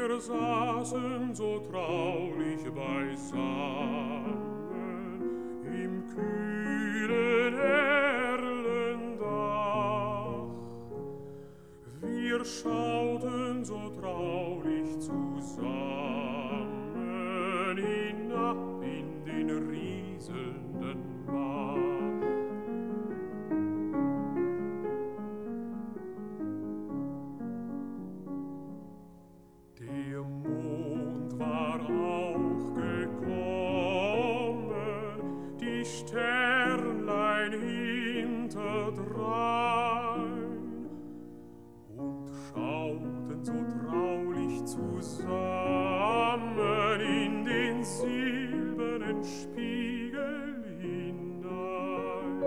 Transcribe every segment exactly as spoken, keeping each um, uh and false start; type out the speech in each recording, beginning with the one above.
Wir saßen so traulich beisammen im kühlen Erlendach. Wir schauten so traulich zusammen hinab in den rieselnden Bach. Der Mond war auch gekommen, die Sternlein hinterdrein, und schauten so traulich zusammen in den silbernen Spiegel hinein.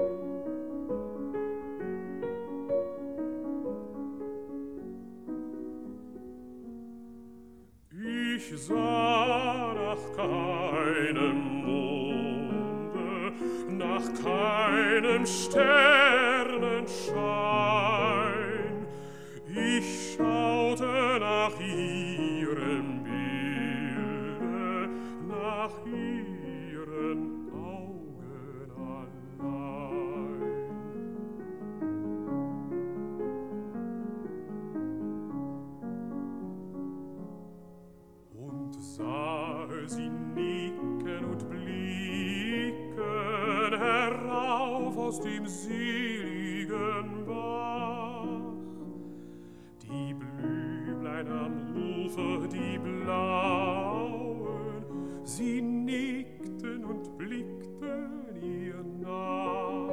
Ich sah nach keinem Monde, nach keinem Sternenschein. Ich schaute nach ihrem Bilde, nach ihren Augen allein. Und sah sie nicken und blicken herauf aus dem seligen Bach. Die Blümlein am Ufer, die blauen, sie nickten und blickten ihr nach.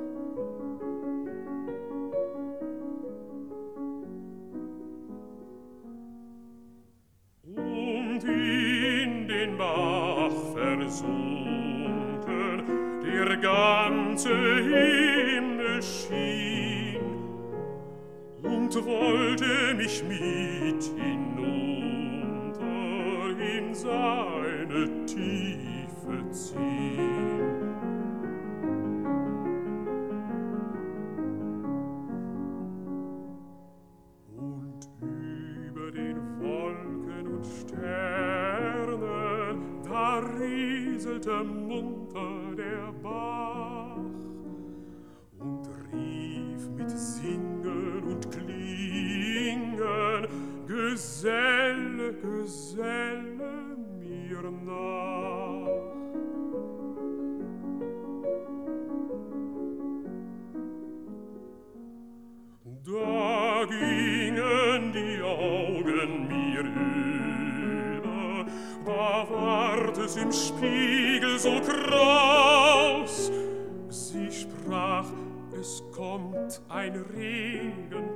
Und in den Bach versunken, der ganze Himmel schien und wollte mich mit hinunter in seine Tiefe ziehen. Und über den Wolken und Sternen, da rieselte munter der Bach und rief mit Singen und Klingen: Geselle, Geselle mir nach. Da gingen die Augen mir über, da ward es im Spiegel so kraus. Sie sprach: Es kommt ein Regen